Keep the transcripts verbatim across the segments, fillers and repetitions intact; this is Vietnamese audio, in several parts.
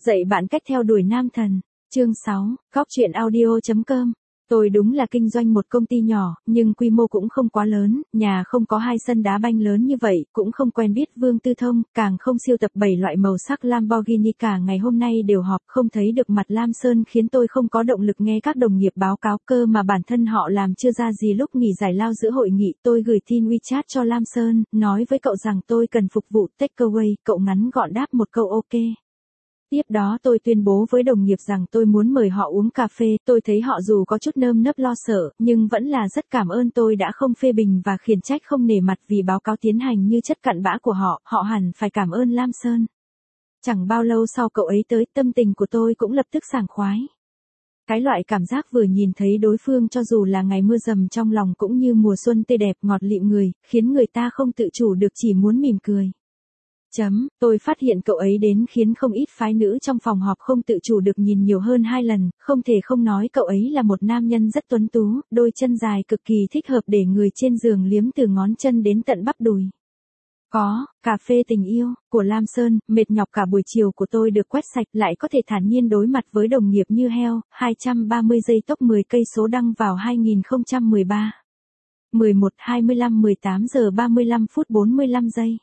Dạy bạn cách theo đuổi nam thần. Chương sáu, Góc truyện audio chấm com. Tôi đúng là kinh doanh một công ty nhỏ, nhưng quy mô cũng không quá lớn, nhà không có hai sân đá banh lớn như vậy, cũng không quen biết Vương Tư Thông, càng không siêu tập bảy loại màu sắc Lamborghini cả ngày hôm nay đều họp, không thấy được mặt Lam Sơn khiến tôi không có động lực nghe các đồng nghiệp báo cáo cơ mà bản thân họ làm chưa ra gì. Lúc nghỉ giải lao giữa hội nghị, tôi gửi tin WeChat cho Lam Sơn, nói với cậu rằng tôi cần phục vụ takeaway, cậu ngắn gọn đáp một câu ok. Tiếp đó tôi tuyên bố với đồng nghiệp rằng tôi muốn mời họ uống cà phê, tôi thấy họ dù có chút nơm nớp lo sợ, nhưng vẫn là rất cảm ơn tôi đã không phê bình và khiển trách không nể mặt vì báo cáo tiến hành như chất cặn bã của họ, họ hẳn phải cảm ơn Lam Sơn. Chẳng bao lâu sau cậu ấy tới, tâm tình của tôi cũng lập tức sảng khoái. Cái loại cảm giác vừa nhìn thấy đối phương cho dù là ngày mưa dầm trong lòng cũng như mùa xuân tươi đẹp ngọt lịm người, khiến người ta không tự chủ được chỉ muốn mỉm cười. Chấm, tôi phát hiện cậu ấy đến khiến không ít phái nữ trong phòng họp không tự chủ được nhìn nhiều hơn hai lần, không thể không nói cậu ấy là một nam nhân rất tuấn tú, đôi chân dài cực kỳ thích hợp để người trên giường liếm từ ngón chân đến tận bắp đùi. Có, cà phê tình yêu, của Lam Sơn, mệt nhọc cả buổi chiều của tôi được quét sạch lại có thể thản nhiên đối mặt với đồng nghiệp như heo, hai trăm ba mươi giây tốc mười cây số đăng vào hai nghìn không trăm mười ba. mười một hai mươi lăm mười tám giờ ba mươi lăm phút bốn mươi lăm giây.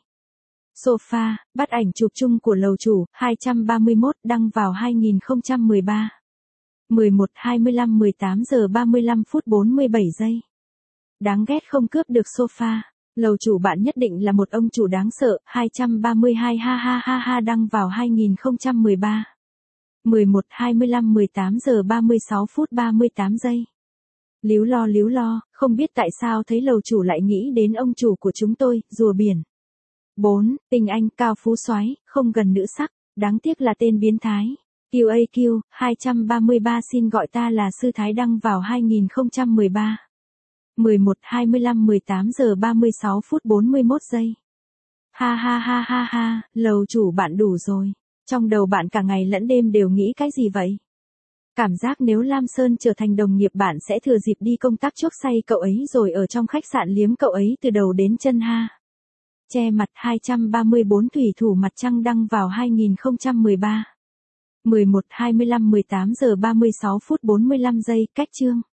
Sofa, bắt ảnh chụp chung của lầu chủ, hai trăm ba mươi mốt đăng vào hai nghìn không trăm mười ba. mười một hai mươi lăm mười tám giờ ba mươi lăm phút bốn mươi bảy giây. Đáng ghét không cướp được sofa. Lầu chủ bạn nhất định là một ông chủ đáng sợ, hai trăm ba mươi hai ha ha ha ha đăng vào hai nghìn không trăm mười ba. mười một hai mươi lăm mười tám giờ ba mươi sáu phút ba mươi tám giây. Líu lo líu lo, không biết tại sao thấy lầu chủ lại nghĩ đến ông chủ của chúng tôi, rùa biển. bốn. Tình anh, cao phú soái, không gần nữ sắc, đáng tiếc là tên biến thái. quy a quy, hai trăm ba mươi ba xin gọi ta là sư thái đăng vào hai nghìn không trăm mười ba. mười một hai mươi lăm mười tám giờ ba mươi sáu phút bốn mươi mốt giây. Ha ha ha ha ha, lầu chủ bạn đủ rồi. Trong đầu bạn cả ngày lẫn đêm đều nghĩ cái gì vậy? Cảm giác nếu Lam Sơn trở thành đồng nghiệp bạn sẽ thừa dịp đi công tác chuốc say cậu ấy rồi ở trong khách sạn liếm cậu ấy từ đầu đến chân ha. Che mặt hai trăm ba mươi bốn thủy thủ mặt trăng đăng vào hai nghìn không trăm mười ba. mười một hai mươi lăm mười tám giờ ba mươi sáu phút bốn mươi lăm giây, cách chương.